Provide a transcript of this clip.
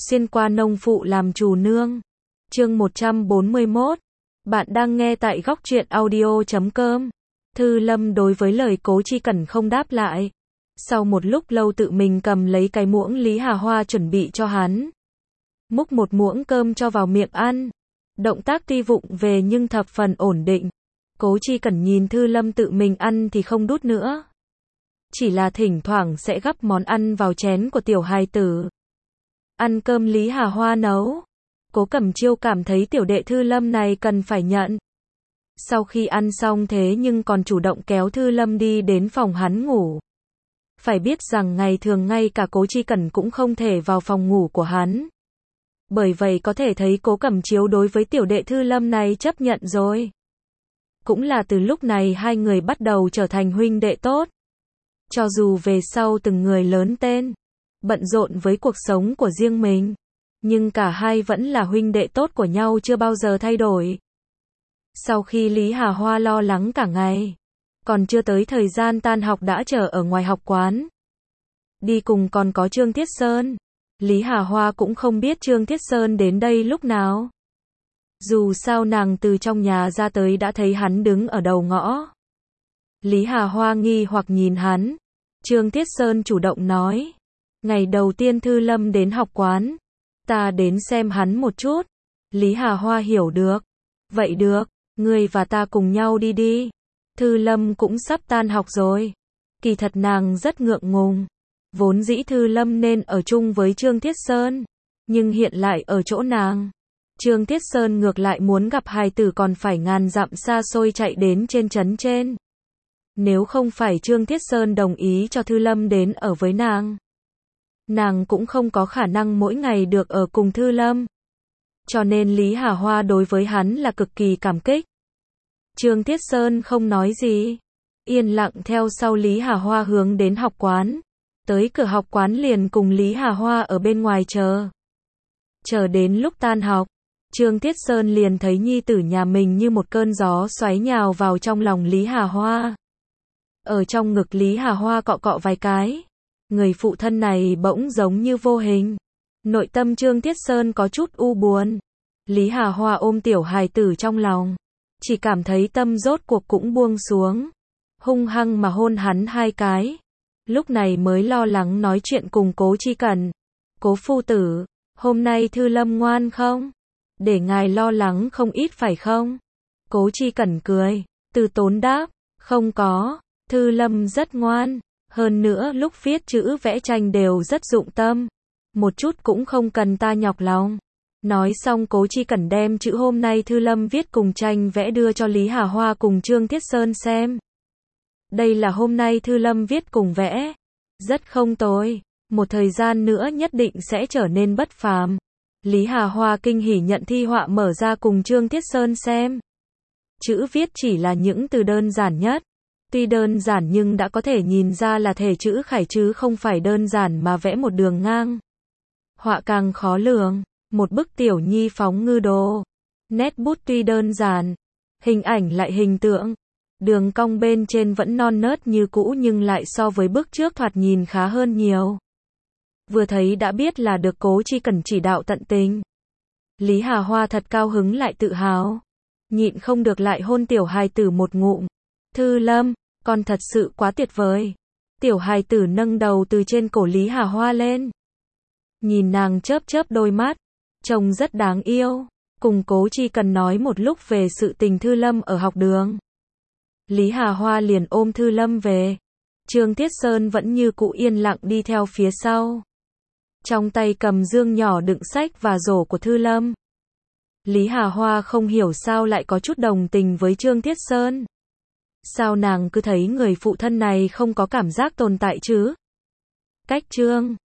Xuyên qua nông phụ làm chủ nương. Chương 141. Bạn đang nghe tại góc truyện audio.com. Thư Lâm đối với lời Cố Chi Cẩn không đáp lại. Sau một lúc lâu tự mình cầm lấy cái muỗng Lý Hà Hoa chuẩn bị cho hắn. Múc một muỗng cơm cho vào miệng ăn. Động tác tuy vụng về nhưng thập phần ổn định. Cố Chi Cẩn nhìn Thư Lâm tự mình ăn thì không đút nữa. Chỉ là thỉnh thoảng sẽ gắp món ăn vào chén của tiểu hài tử. Ăn cơm Lý Hà Hoa nấu. Cố Cẩm Chiêu cảm thấy tiểu đệ Thư Lâm này cần phải nhận. Sau khi ăn xong thế nhưng còn chủ động kéo Thư Lâm đi đến phòng hắn ngủ. Phải biết rằng ngày thường ngay cả Cố Chi Cẩn cũng không thể vào phòng ngủ của hắn. Bởi vậy có thể thấy Cố Cẩm Chiêu đối với tiểu đệ Thư Lâm này chấp nhận rồi. Cũng là từ lúc này hai người bắt đầu trở thành huynh đệ tốt. Cho dù về sau từng người lớn tên, bận rộn với cuộc sống của riêng mình, nhưng cả hai vẫn là huynh đệ tốt của nhau chưa bao giờ thay đổi. Sau khi Lý Hà Hoa lo lắng cả ngày, còn chưa tới thời gian tan học đã chờ ở ngoài học quán. Đi cùng còn có Trương Thiết Sơn. Lý Hà Hoa cũng không biết Trương Thiết Sơn đến đây lúc nào. Dù sao nàng từ trong nhà ra tới đã thấy hắn đứng ở đầu ngõ. Lý Hà Hoa nghi hoặc nhìn hắn. Trương Thiết Sơn chủ động nói. Ngày đầu tiên Thư Lâm đến học quán, ta đến xem hắn một chút. Lý Hà Hoa hiểu được. Vậy được, ngươi và ta cùng nhau đi đi. Thư Lâm cũng sắp tan học rồi. Kỳ thật nàng rất ngượng ngùng. Vốn dĩ Thư Lâm nên ở chung với Trương Thiết Sơn, nhưng hiện lại ở chỗ nàng. Trương Thiết Sơn ngược lại muốn gặp hài tử còn phải ngàn dặm xa xôi chạy đến trên trấn trên. Nếu không phải Trương Thiết Sơn đồng ý cho Thư Lâm đến ở với nàng cũng không có khả năng mỗi ngày được ở cùng Thư Lâm. Cho nên Lý Hà Hoa đối với hắn là cực kỳ cảm kích. Trương Thiết Sơn không nói gì, yên lặng theo sau Lý Hà Hoa hướng đến học quán. Tới cửa học quán liền cùng Lý Hà Hoa ở bên ngoài chờ. Chờ đến lúc tan học, Trương Thiết Sơn liền thấy nhi tử nhà mình như một cơn gió xoáy nhào vào trong lòng Lý Hà Hoa. Ở trong ngực Lý Hà Hoa cọ cọ vài cái. Người phụ thân này bỗng giống như vô hình. Nội tâm Trương Thiết Sơn có chút u buồn. Lý Hà Hoa ôm tiểu hài tử trong lòng. Chỉ cảm thấy tâm rốt cuộc cũng buông xuống. Hung hăng mà hôn hắn hai cái. Lúc này mới lo lắng nói chuyện cùng Cố Chi Cẩn. Cố phu tử, hôm nay Thư Lâm ngoan không? Để ngài lo lắng không ít phải không? Cố Chi Cẩn cười, từ tốn đáp, không có, Thư Lâm rất ngoan. Hơn nữa lúc viết chữ vẽ tranh đều rất dụng tâm. Một chút cũng không cần ta nhọc lòng. Nói xong Cố Chi Cẩn đem chữ hôm nay Thư Lâm viết cùng tranh vẽ đưa cho Lý Hà Hoa cùng Trương Thiết Sơn xem. Đây là hôm nay Thư Lâm viết cùng vẽ. Rất không tồi. Một thời gian nữa nhất định sẽ trở nên bất phàm. Lý Hà Hoa kinh hỉ nhận thi họa mở ra cùng Trương Thiết Sơn xem. Chữ viết chỉ là những từ đơn giản nhất. Tuy đơn giản nhưng đã có thể nhìn ra là thể chữ khải chứ không phải đơn giản mà vẽ một đường ngang. Họa càng khó lường, một bức tiểu nhi phóng ngư đồ. Nét bút tuy đơn giản, hình ảnh lại hình tượng. Đường cong bên trên vẫn non nớt như cũ nhưng lại so với bức trước thoạt nhìn khá hơn nhiều. Vừa thấy đã biết là được Cố Chi Cẩn chỉ đạo tận tình. Lý Hà Hoa thật cao hứng lại tự hào. Nhịn không được lại hôn tiểu hài tử một ngụm. Thư Lâm, con thật sự quá tuyệt vời. Tiểu hài tử nâng đầu từ trên cổ Lý Hà Hoa lên. Nhìn nàng chớp chớp đôi mắt. Trông rất đáng yêu. Cùng Cố Chi Cẩn nói một lúc về sự tình Thư Lâm ở học đường. Lý Hà Hoa liền ôm Thư Lâm về. Trương Thiết Sơn vẫn như cũ yên lặng đi theo phía sau. Trong tay cầm dương nhỏ đựng sách và rổ của Thư Lâm. Lý Hà Hoa không hiểu sao lại có chút đồng tình với Trương Thiết Sơn. Sao nàng cứ thấy người phụ thân này không có cảm giác tồn tại chứ? Cách Trương